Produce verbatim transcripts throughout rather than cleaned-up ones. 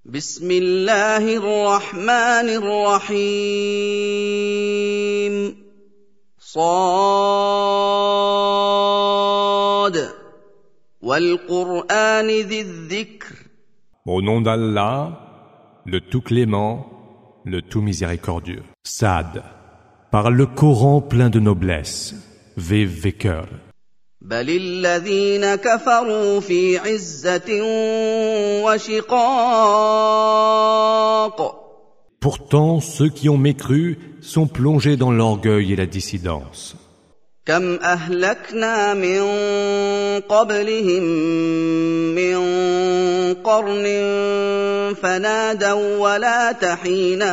بسم الله الرحمن الرحيم صاد والقرآن ذي الذكر. Au nom d'Allah, le tout clément, le tout miséricordieux. Sad, par le Coran plein de noblesse, vive vainqueur. بل الذين كفروا في عزة وشقاق. Pourtant, ceux qui ont mécru sont plongés dans l'orgueil et la dissidence. كم أهلكنا من قبلهم من قرن فنادوا ولا تحين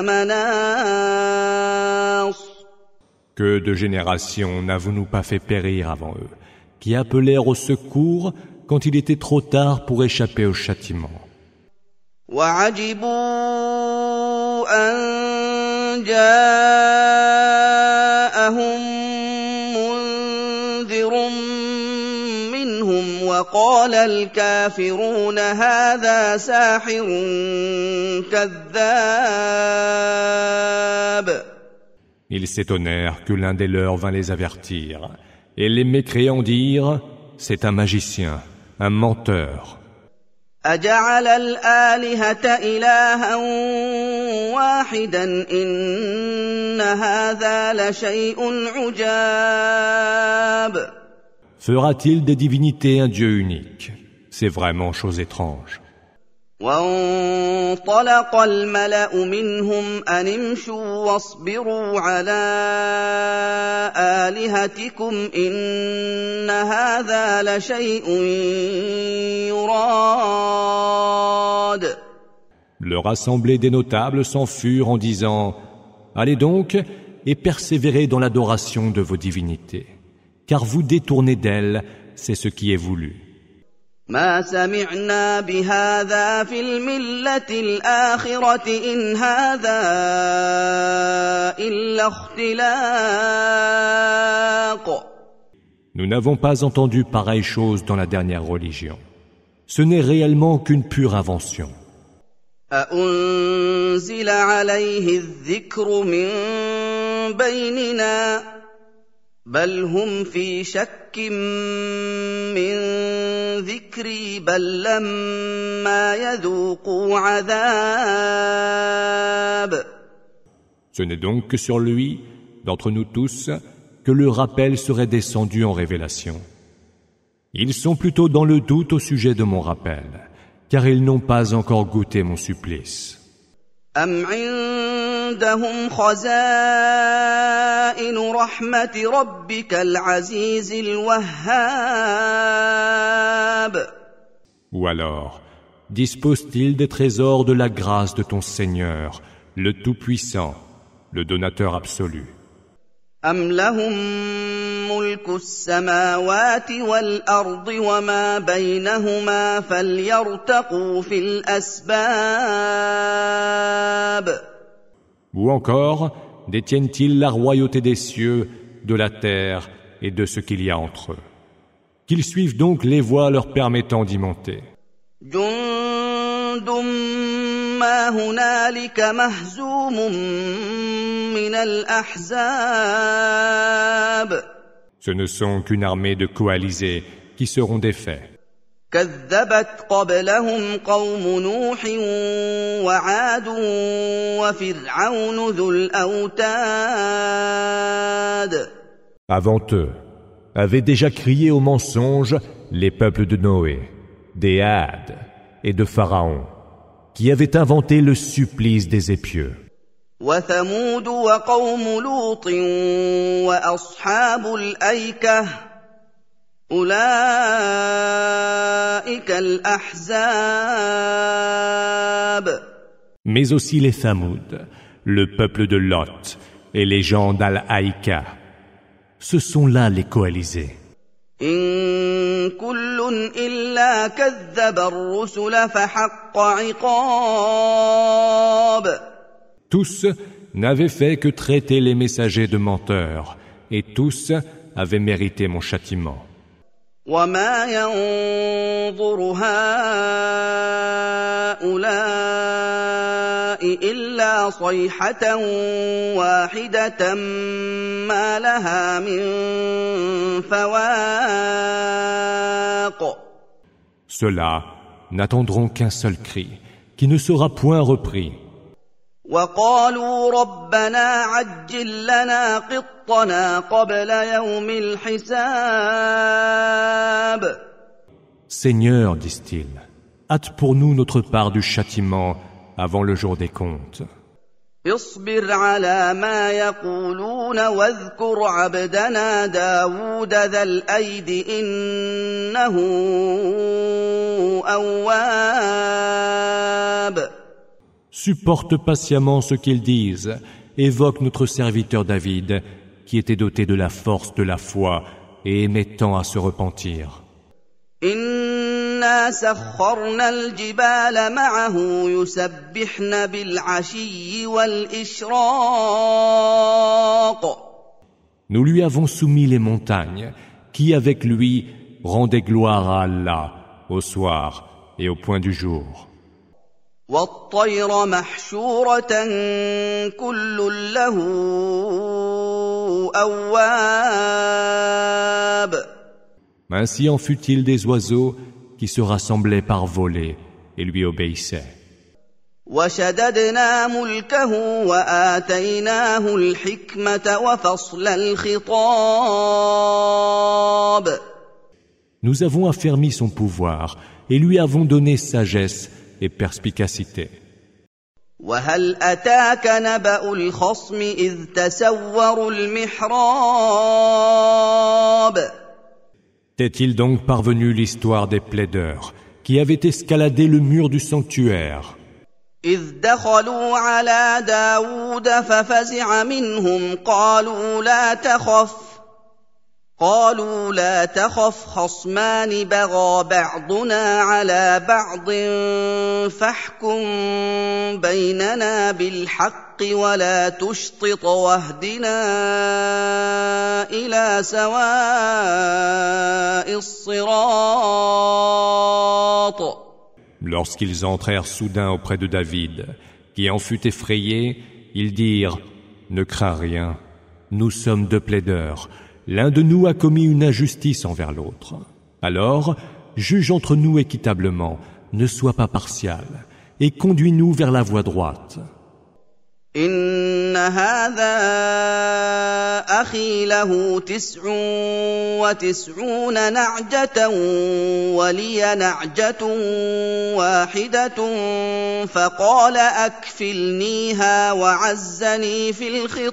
مناص. Que de générations n'avons-nous pas fait périr avant eux, qui appelèrent au secours quand il était trop tard pour échapper au châtiment. وعجبوا أن جاءهم منذر منهم وقال الكافرون هذا ساحر كذاب. Ils s'étonnèrent que l'un des leurs vint les avertir, et les mécréants dirent « C'est un magicien, un menteur. » أجعل الآلهة إلها واحدا إن هذا لشيء عجاب. Fera-t-il des divinités un Dieu unique? C'est vraiment chose étrange. وانطلق الملأ منهم أن امشوا واصبروا على آلهتكم إن هذا لشيء يراد. Leur assemblée des notables s'en furent en disant « Allez donc et persévérez dans l'adoration de vos divinités, car vous détournez d'elles, c'est ce qui est voulu. » ما سمعنا بهذا في الملة الآخرة إن هذا إلا اختلاق. Nous n'avons pas entendu pareille chose dans la dernière religion. Ce n'est réellement qu'une pure invention. أأنزل عليه الذكر من بيننا بل هم في شك من ذكري بل لما يذوقوا عذاب. Ce n'est donc que sur lui, d'entre nous tous, que le rappel serait descendu en révélation. Ils sont plutôt dans le doute au sujet de mon rappel, car ils n'ont pas encore goûté mon supplice. أم عندهم خزائن رحمة ربك العزيز الوهاب. Ou alors, dispose-t-il des trésors de la grâce de ton Seigneur, le Tout-Puissant, le Donateur absolu? أم لهم ملك السماوات والأرض وما بينهما فليرتقوا في الأسباب. Ou encore, détiennent-ils la royauté des cieux, de la terre et de ce qu'il y a entre eux? Qu'ils suivent donc les voies leur permettant d'y monter. جند ما هنالك مهزوم من الأحزاب. Ce ne sont qu'une armée de coalisés qui seront défaits. كذبت قبلهم قوم نوح وعاد وفرعون ذو الأوتاد. Avant eux, avaient déjà crié au mensonge les peuples de Noé, des Hades et de Pharaon, qui avaient inventé le supplice des épieux. وثمود وقوم لوط وأصحاب الأيكة أولئك الأحزاب. Mais aussi les Thamoud, le peuple de Lot et les gens d'Al-Aïka. Ce sont là les coalisés. إن كل إلا كذب الرسل فحق عقاب. Tous n'avaient fait que traiter les messagers de menteurs, et tous avaient mérité mon châtiment. وما ينظر هؤلاء هؤلاء إلا صيحة واحدة ما لها من فواق. Ceux-là n'attendront qu'un seul cri, qui ne sera point repris. وقالوا ربنا عجل لنا قطنا قبل يوم الحساب. Seigneur, disent-ils, hâte pour nous notre part du châtiment avant le jour des comptes. اصبر على ما يقولون واذكر عبدنا داود ذا الأيد إنه أواب. Supporte patiemment ce qu'ils disent, évoque notre serviteur David, qui était doté de la force de la foi et aimait tant à se repentir. إنا سخرنا الجبال معه يسبحن بالعشي والإشراق. Nous lui avons soumis les montagnes, qui avec lui rendaient gloire à Allah au soir et au point du jour. والطير محشورة كل له أواب. Ainsi en fut-il des oiseaux qui se rassemblaient par volées et lui obéissaient. وشددنا ملكه وآتيناه الحكمة وفصل الخطاب. Nous avons affermi son pouvoir et lui avons donné sagesse et perspicacité. وهل أتاك نبأ الخصم إذ تسوروا المحراب. T'est-il donc parvenu l'histoire des plaideurs qui avaient escaladé le mur du sanctuaire? إذ دخلوا على داود ففزع منهم قالوا لا تخف قالوا لا تخف خصمان بغى بعضنا على بعض فاحكم بيننا بالحق ولا تشطط واهدنا إلى سواء الصراط. Lorsqu'ils entrèrent soudain auprès de David, qui en fut effrayé, ils dirent « Ne crains rien, nous sommes deux plaideurs. L'un de nous a commis une injustice envers l'autre. Alors, juge entre nous équitablement, ne sois pas partial, et conduis-nous vers la voie droite. » إن هذا أخي له تسع وتسعون نعجة ولي نعجة واحدة فقال أكفلنيها وعزني في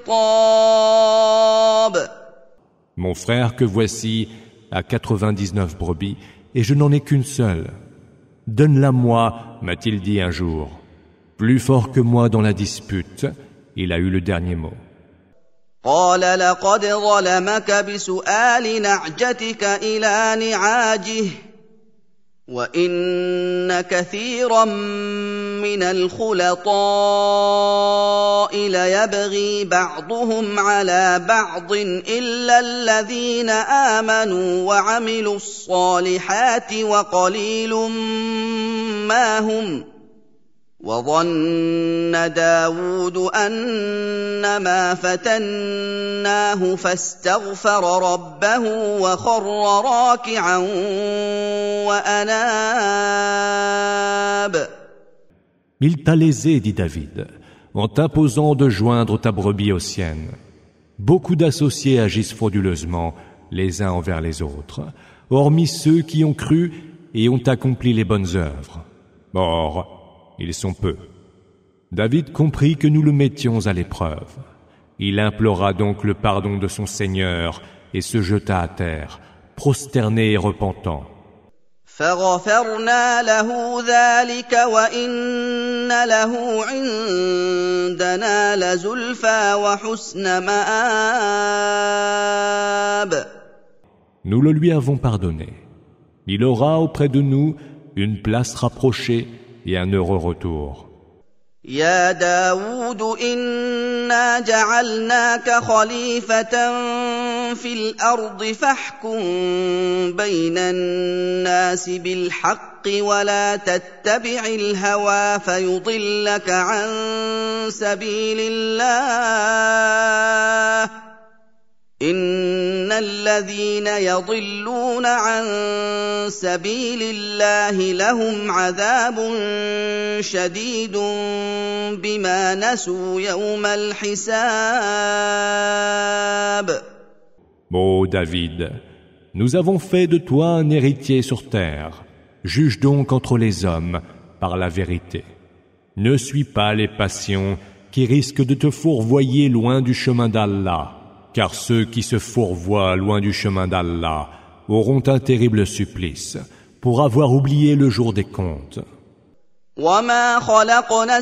الخطاب. Mon frère que voici a quatre-vingt-dix-neuf brebis, et je n'en ai qu'une seule. Donne-la-moi, m'a-t-il dit un jour. Plus fort que moi dans la dispute, il a eu le dernier mot. قال لقد ظلمك بسؤال نعجتك إلى نعاجه وإن كثيرا من الخلطاء ليبغي بعضهم على بعض إلا الذين آمنوا وعملوا الصالحات وقليل ما هم. وظن داود أنما فتناه فاستغفر ربه وخر راكعا وأناب. Il t'a lésé, dit David, en t'imposant de joindre ta brebis aux siennes. Beaucoup d'associés agissent frauduleusement les uns envers les autres, hormis ceux qui ont cru et ont accompli les bonnes œuvres. Or, ils sont peu. David comprit que nous le mettions à l'épreuve. Il implora donc le pardon de son Seigneur et se jeta à terre, prosterné et repentant. فغفرنا له ذلك وإن له عندنا لزلفى وحسن مآب. Nous le lui avons pardonné. Il aura auprès de nous une place rapprochée et un heureux retour. يا داود إنا جعلناك خليفة في الأرض فاحكم بين الناس بالحق ولا تتبع الهوى فيضلك عن سبيل الله إن الذين يضلون عن سبيل الله لهم عذاب شديد بما نسوا يوم الحساب. Ô David, nous avons fait de toi un héritier sur terre. Juge donc entre les hommes par la vérité. Ne suis pas les passions qui risquent de te fourvoyer loin du chemin d'Allah, car ceux qui se fourvoient loin du chemin d'Allah auront un terrible supplice pour avoir oublié le jour des comptes. وما خلقنا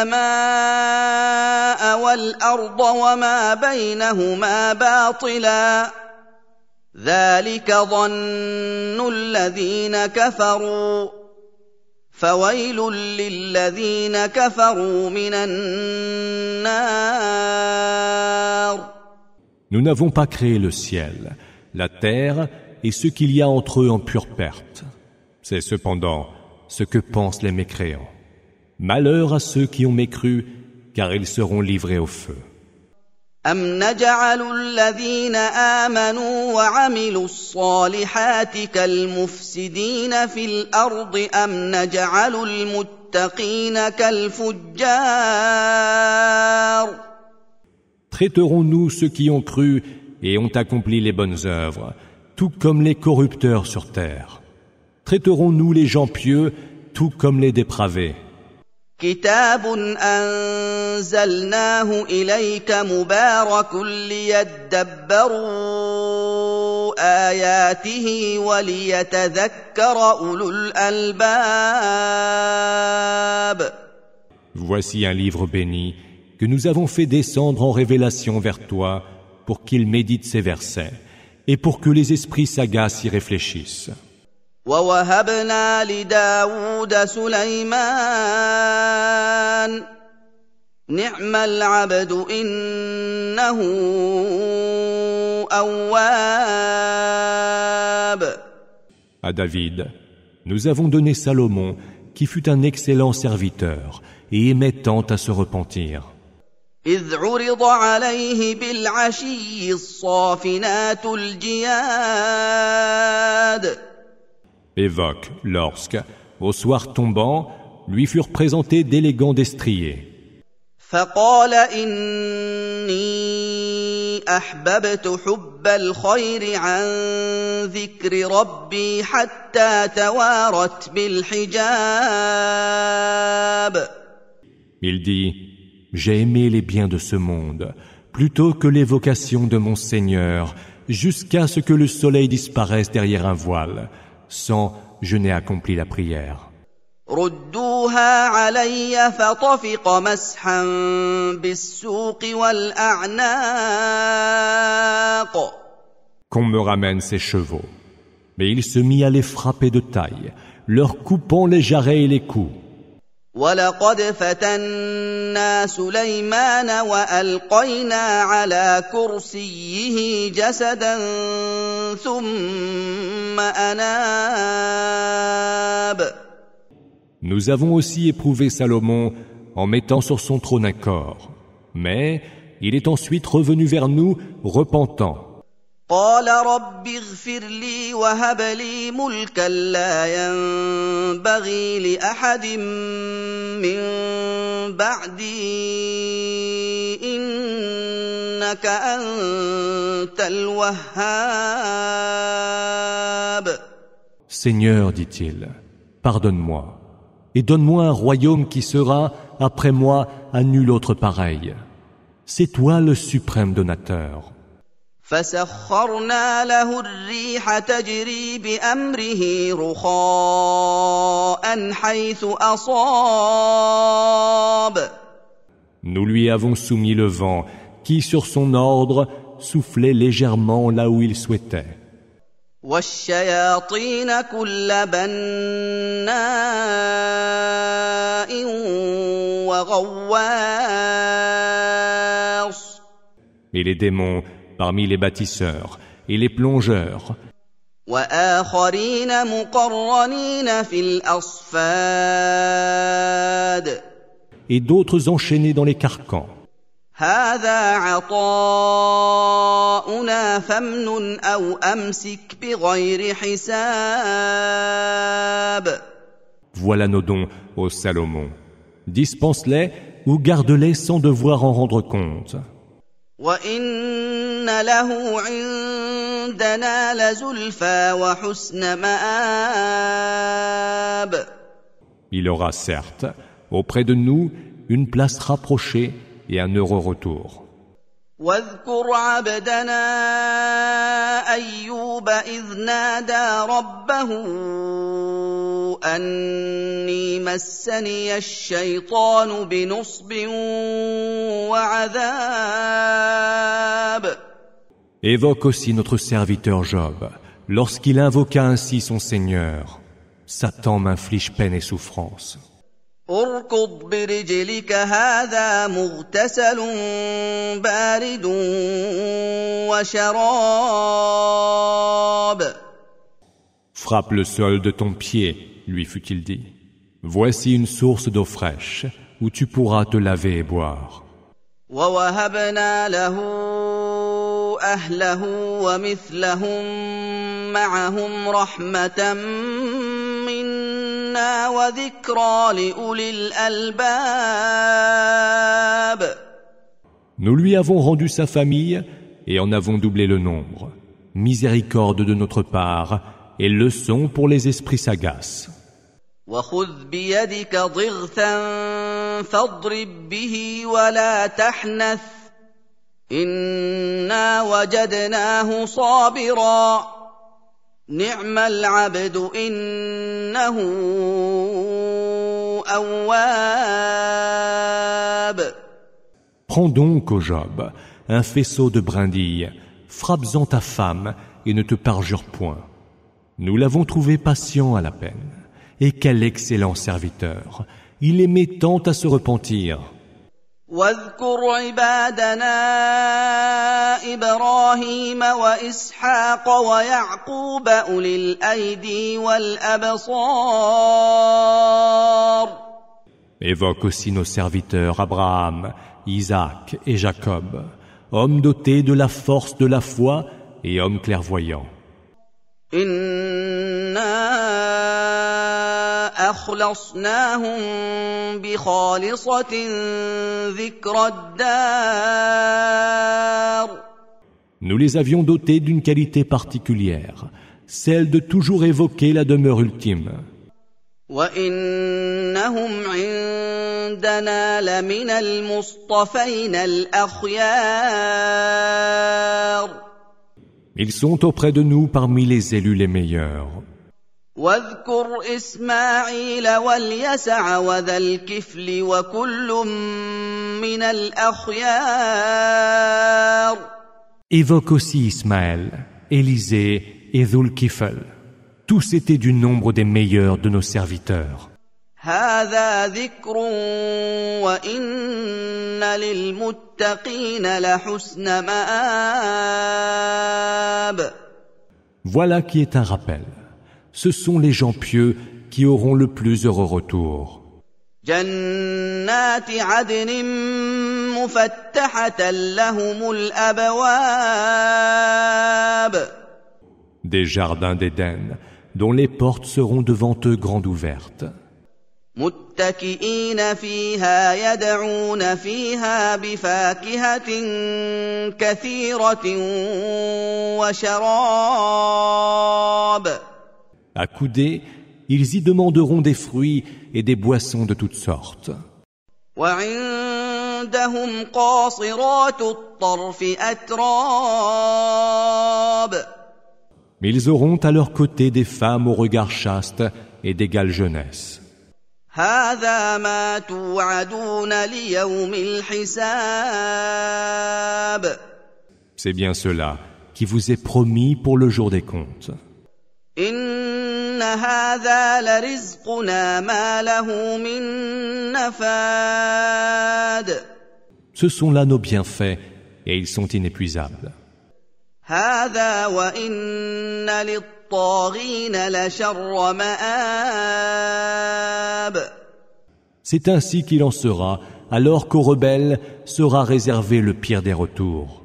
السماء والأرض وما بينهما باطلا ذلك ظن الذين كفروا فويل للذين كفروا من النار. Nous n'avons pas créé le ciel, la terre et ce qu'il y a entre eux en pure perte. C'est cependant ce que pensent les mécréants. Malheur à ceux qui ont mécru, car ils seront livrés au feu. أَمْ نَجْعَلُ الَّذِينَ آمَنُوا وَعَمِلُوا الصَّالِحَاتِ كَالْمُفْسِدِينَ فِي الْأَرْضِ أَمْ نَجْعَلُ الْمُتَّقِينَ كَالْفُجَّارِ. Traiterons-nous ceux qui ont cru et ont accompli les bonnes œuvres, tout comme les corrupteurs sur terre? Traiterons-nous les gens pieux, tout comme les dépravés? كتاب أنزلناه إليك مبارك ليدبروا آياته وليتذكر أولو الألباب. Voici un livre béni que nous avons fait descendre en révélation vers toi pour qu'il médite ces versets et pour que les esprits sagaces y réfléchissent. وَوَهَبْنَا لِدَاوُودَ سُلَيْمَانَ نِعْمَ الْعَبْدُ إِنَّهُ أَوَّابٌ. À David, nous avons donné Salomon, qui fut un excellent serviteur et aimait tant à se repentir. إِذْ عُرِضَ عَلَيْهِ بِالْعَشِيِّ الصَّافِنَاتُ الْجِيَادُ. Évoque lorsque, au soir tombant, lui furent présentés d'élégants destriers. فقال إني أحببت حب الخير عن ذكر ربي حتى توارت بالحجاب. Il dit, j'ai aimé les biens de ce monde, plutôt que l'évocation de mon Seigneur, jusqu'à ce que le soleil disparaisse derrière un voile, sans je n'ai accompli la prière. ردوها علي فطفق مسحا بالسوق والأعناق. Qu'on me ramène ces chevaux. Mais il se mit à les frapper de taille, leur coupant les jarrets et les coups. ولقد فتنا سليمان وألقينا على كرسيه جسدا ثم أناب. Nous avons aussi éprouvé Salomon en mettant sur son trône un corps, mais il est ensuite revenu vers nous repentant. قال رب اغفر لي وهب لي ملكا لا ينبغي لأحد من بعدي إنك أنت الوهاب. Seigneur, dit-il, pardonne-moi et donne-moi un royaume qui sera, après moi, à nul autre pareil. C'est toi le suprême donateur. فسخرنا له الريح تجري بأمره رخاء حيث أصاب. Nous lui avons soumis le vent qui, sur son ordre, soufflait légèrement là où il souhaitait. والشياطين كل بناء وغواص. Et les démons parmi les bâtisseurs et les plongeurs. وآخرين مقرنين في الأصفاد Et d'autres enchaînés dans les carcans. هذا عطاؤنا فامنن أو أمسك بغير حساب. Voilà nos dons, ô Salomon. Dispense-les ou garde-les sans devoir en rendre compte. وإن له عندنا لزلفى وحسن مآب. Il aura certes, auprès de nous, une place rapprochée et un heureux retour. واذكر عبدنا أيوب إذ نادى ربه أني مسني الشيطان بنصب وعذاب. Évoque aussi notre serviteur Job, lorsqu'il invoqua ainsi son Seigneur. Satan m'inflige peine et souffrance. اركض برجلك هذا مغتسل بارد وشراب. Frappe le sol de ton pied, lui fut-il dit. Voici une source d'eau fraîche, où tu pourras te laver et boire. ووهبنا له أهله ومثلهم معهم رحمة منا وذكرى لأولي الألباب. Nous lui avons rendu sa famille et en avons doublé le nombre. Miséricorde de notre part et leçon pour les esprits sagaces. وخذ بيدك ضغثا فاضرب به ولا تحنث إنا وجدناه صابرا نعم العبد إنه أواب. Prends donc, ô Job, un faisceau de brindilles, frappe-en ta femme et ne te parjure point. Nous l'avons trouvé patient à la peine. Et quel excellent serviteur! Il aimait tant à se repentir. واذكر عبادنا إبراهيم وإسحاق ويعقوب أولي الأيدي والأبصار. Évoque aussi nos serviteurs Abraham, Isaac et Jacob, hommes dotés de la force de la foi et hommes clairvoyants. إنا أخلصناهم بخالصة ذكر الدار. Nous les avions dotés d'une qualité particulière, celle de toujours évoquer la demeure ultime. وإنهم عندنا لمن المصطفين الأخيار. Ils sont auprès de nous parmi les élus les meilleurs. واذكر إسماعيل واليسع وذا الكفل وكل من الأخيار. Évoque aussi Ismaël, Élisée et Dhul-Kifl. Tous étaient du nombre des meilleurs de nos serviteurs. هذا ذكر وإن للمتقين لحسن مآب. Voilà qui est un rappel. Ce sont les gens pieux qui auront le plus heureux retour. جنات عدن مفتحة لهم الأبواب. Des jardins d'Éden, dont les portes seront devant eux grandes ouvertes. متكئين فيها يدعون فيها بفاكهة كثيرة وشراب. Accoudés, ils y demanderont des fruits et des boissons de toutes sortes. وعندهم قاصرات الطرف أتراب. Ils auront à leur côté des femmes au regard chaste et d'égale jeunesse. هذا ما توعدون ليوم الحساب. C'est bien cela qui vous est promis pour le jour des comptes. إن هذا لرزقنا ما له من نفاد. Ce sont là nos bienfaits et ils sont inépuisables. هذا وإن للطاغين للطاغين لشر مآب. C'est ainsi qu'il en sera, alors qu'aux rebelles sera réservé le pire des retours.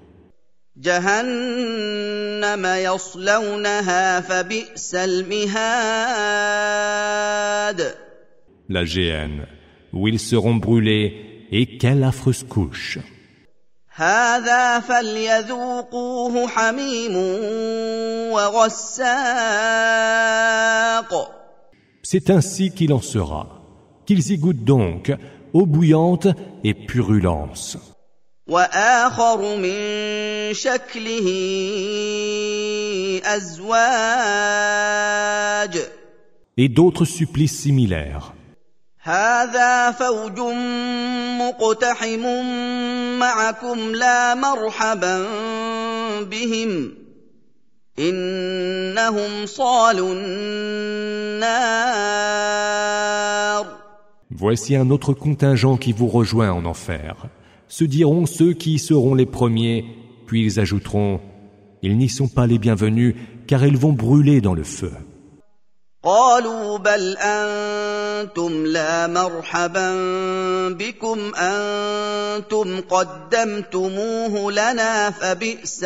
جهنم يصلونها فبئس المهاد. La géhenne, où ils seront brûlés, et quelle affreuse couche. هذا فليذوقوه حميم وغساق. C'est ainsi qu'il en sera. Qu'ils y goûtent donc, eau bouillante et purulence. وآخر من شكله أزواج. Et d'autres supplices similaires. هذا فوج مقتحم معكم لا مرحبا بهم إنهم صالوا النار. Voici un autre contingent qui vous rejoint en enfer. Se diront ceux qui y seront les premiers, puis ils ajouteront « Ils n'y sont pas les bienvenus, car ils vont brûler dans le feu. » قالوا بل أنتم لا مرحبا بكم أنتم قدمتموه لنا فبئس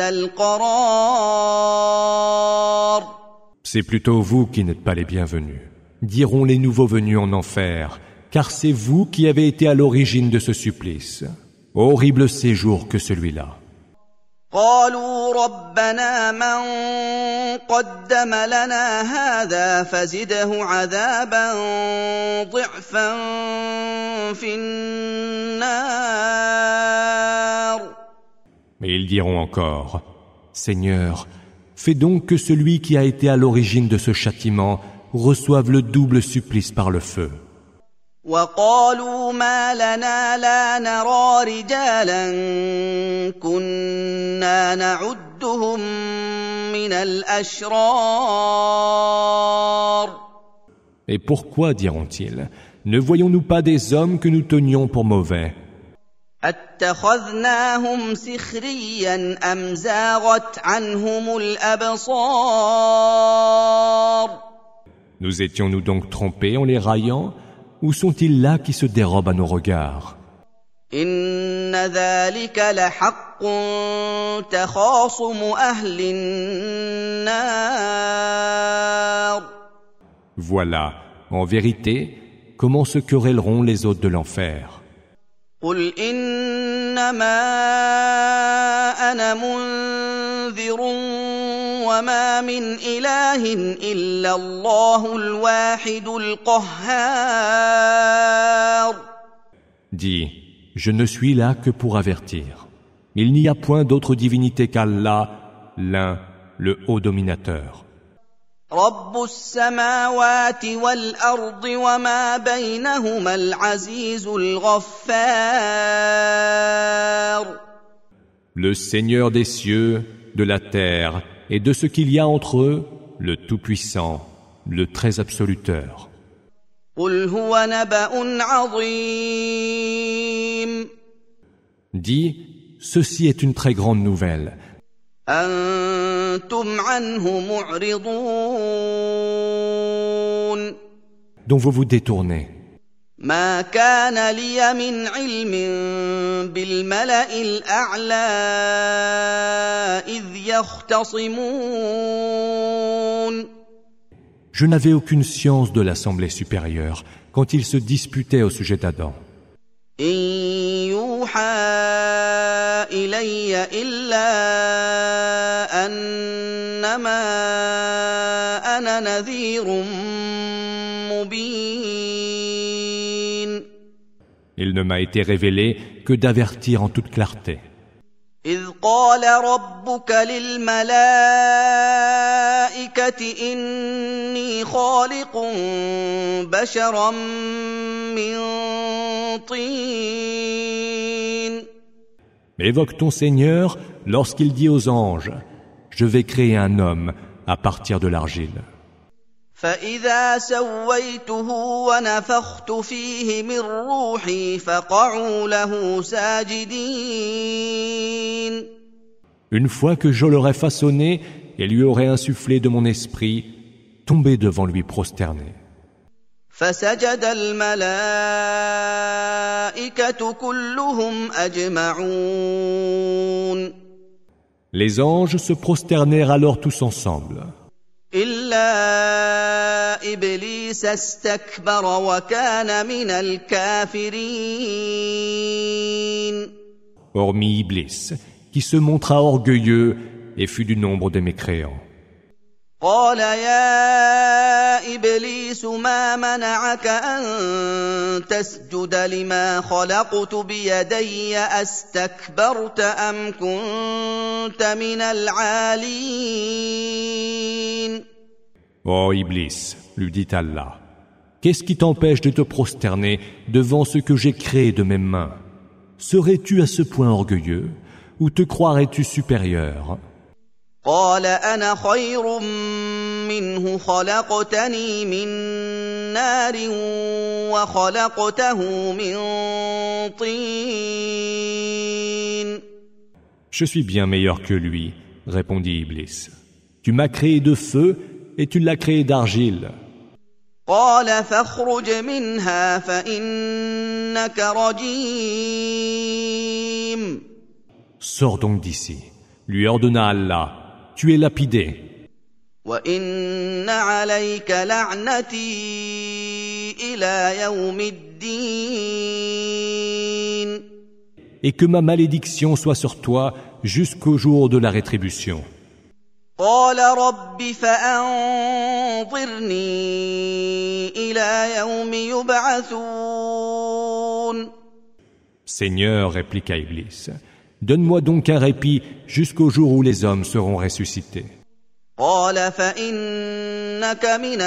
القرار. C'est plutôt vous qui n'êtes pas les bienvenus, diront les nouveaux venus en enfer, car c'est vous qui avez été à l'origine de ce supplice. Horrible séjour que celui-là. قالوا ربنا من قدم لنا هذا فزده عذابا ضعفا في النار. Mais ils diront encore, Seigneur, fais donc que celui qui a été à l'origine de ce châtiment reçoive le double supplice par le feu. وقالوا ما لنا لا نرى رجالا كنا نعدهم من الأشرار. Et pourquoi, diront-ils, ne voyons-nous pas des hommes que nous tenions pour mauvais? أتخذناهم سخريا أم زاغت عنهم الأبصار. Nous étions-nous donc trompés en les raillant? Où sont-ils là qui se dérobent à nos regards? إن ذلك لحق تخاصم أهل النار. Voilà, en vérité, comment se querelleront les hôtes de l'enfer. قل إنما أنا منذر وما من إله إلا الله الواحد القهار. Dis, je ne suis là que pour avertir. Il n'y a point d'autre divinité qu'Allah, l'un, le haut dominateur. رب السماوات والأرض وما بينهما العزيز الغفار. Le Seigneur des cieux, de la terre et de ce qu'il y a entre eux, le Tout-Puissant, le Très Absoluteur. قل هو نبأ عظيم. Dis, ceci est une très grande nouvelle. أنتم عنه معرضون. Dont vous vous détournez. ما كان لي من علم بالملأ الأعلى إذ يختصمون. Je n'avais aucune science de l'assemblée supérieure quand ils se disputaient au sujet d'Adam. إن يوحى إلي إلا أنما أنا نذير مبين. Il ne m'a été révélé que d'avertir en toute clarté. إذ قال ربك للملائكة إني خالق بشرا من طين. Évoque ton Seigneur lorsqu'il dit aux anges, je vais créer un homme à partir de l'argile. فإذا سويته ونفخت فيه من روحي فقعوا له ساجدين. Une fois que je l'aurai façonné et lui aurais insufflé de mon esprit, tombaient devant lui prosternés. فسجد الملائكة كلهم أجمعون. Les anges se prosternèrent alors tous ensemble. إلا إبليس استكبر وكان من الكافرين. Hormis Iblis, qui se montra orgueilleux et fut du nombre des mécréants. قال يا إبليس ما منعك أن تسجد لما خلقت بيدي أستكبرت أم كنت من العالين. Ô Iblis, lui dit Allah, qu'est-ce qui t'empêche de te prosterner devant ce que j'ai créé de mes mains? Serais-tu à ce point orgueilleux ou te croirais-tu supérieur? قال أنا خير منه خلقتني من نار وخلقته من طين. Je suis bien meilleur que lui, répondit Iblis. Tu m'as créé de feu et tu l'as créé d'argile. قال فاخرج منها فإنك رجيم. Sors donc d'ici, lui ordonna Allah. Tu es lapidé. وَإِنَّ عَلَيْكَ لَعْنَتِي إِلَى يَوْمِ الدِّينِ. Et que ma malédiction soit sur toi jusqu'au jour de la rétribution. قَالَ رَبِّ فَأَنظِرْنِي إِلَى يَوْمِ يُبْعَثُونَ. Seigneur, répliqua Iblis, donne-moi donc un répit jusqu'au jour où les hommes seront ressuscités. قال فإنك من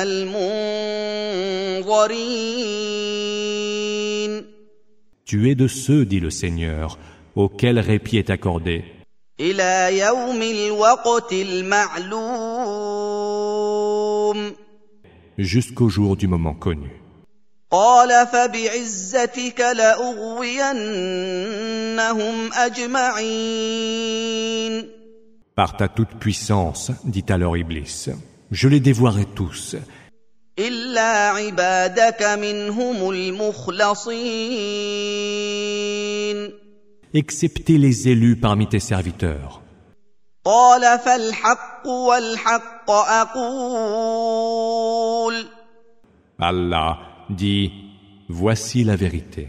المنظرين. Tu es de ceux, dit le Seigneur, auxquels répit est accordé. إلى يوم الوقت المعلوم. Jusqu'au jour du moment connu. قال فبعزتك لأغوينهم أجمعين. Par ta toute puissance, dit alors Iblis, je les dévoirai tous. إلا عبادك منهم المخلصين. Excepté les élus parmi tes serviteurs. قال فالحق والحق أقول. Allah dit, voici la vérité.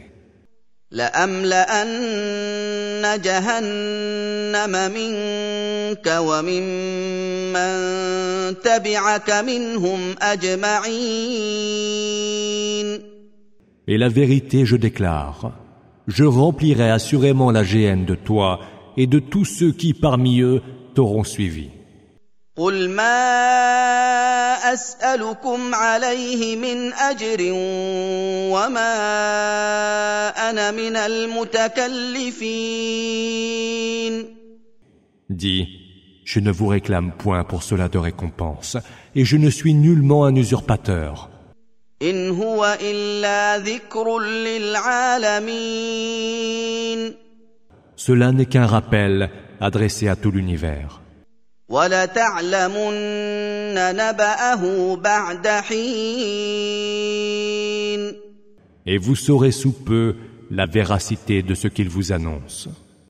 لأملأن جهنم منك وممن تبعك منهم أجمعين. Et la vérité, je déclare, je remplirai assurément la géhenne de toi et de tous ceux qui parmi eux t'auront suivi. قل ما أسألكم عليه من أجر وما أنا من المتكلفين. Dis, je ne vous réclame point pour cela de récompense, et je ne suis nullement un usurpateur. إن هو إلا ذكر للعالمين. Cela n'est qu'un rappel adressé à tout l'univers. وَلَتَعْلَمُنَّ نَبَأَهُ بَعْدَ حِينٍ. Et vous saurez sous peu la véracité de ce qu'il vous annonce.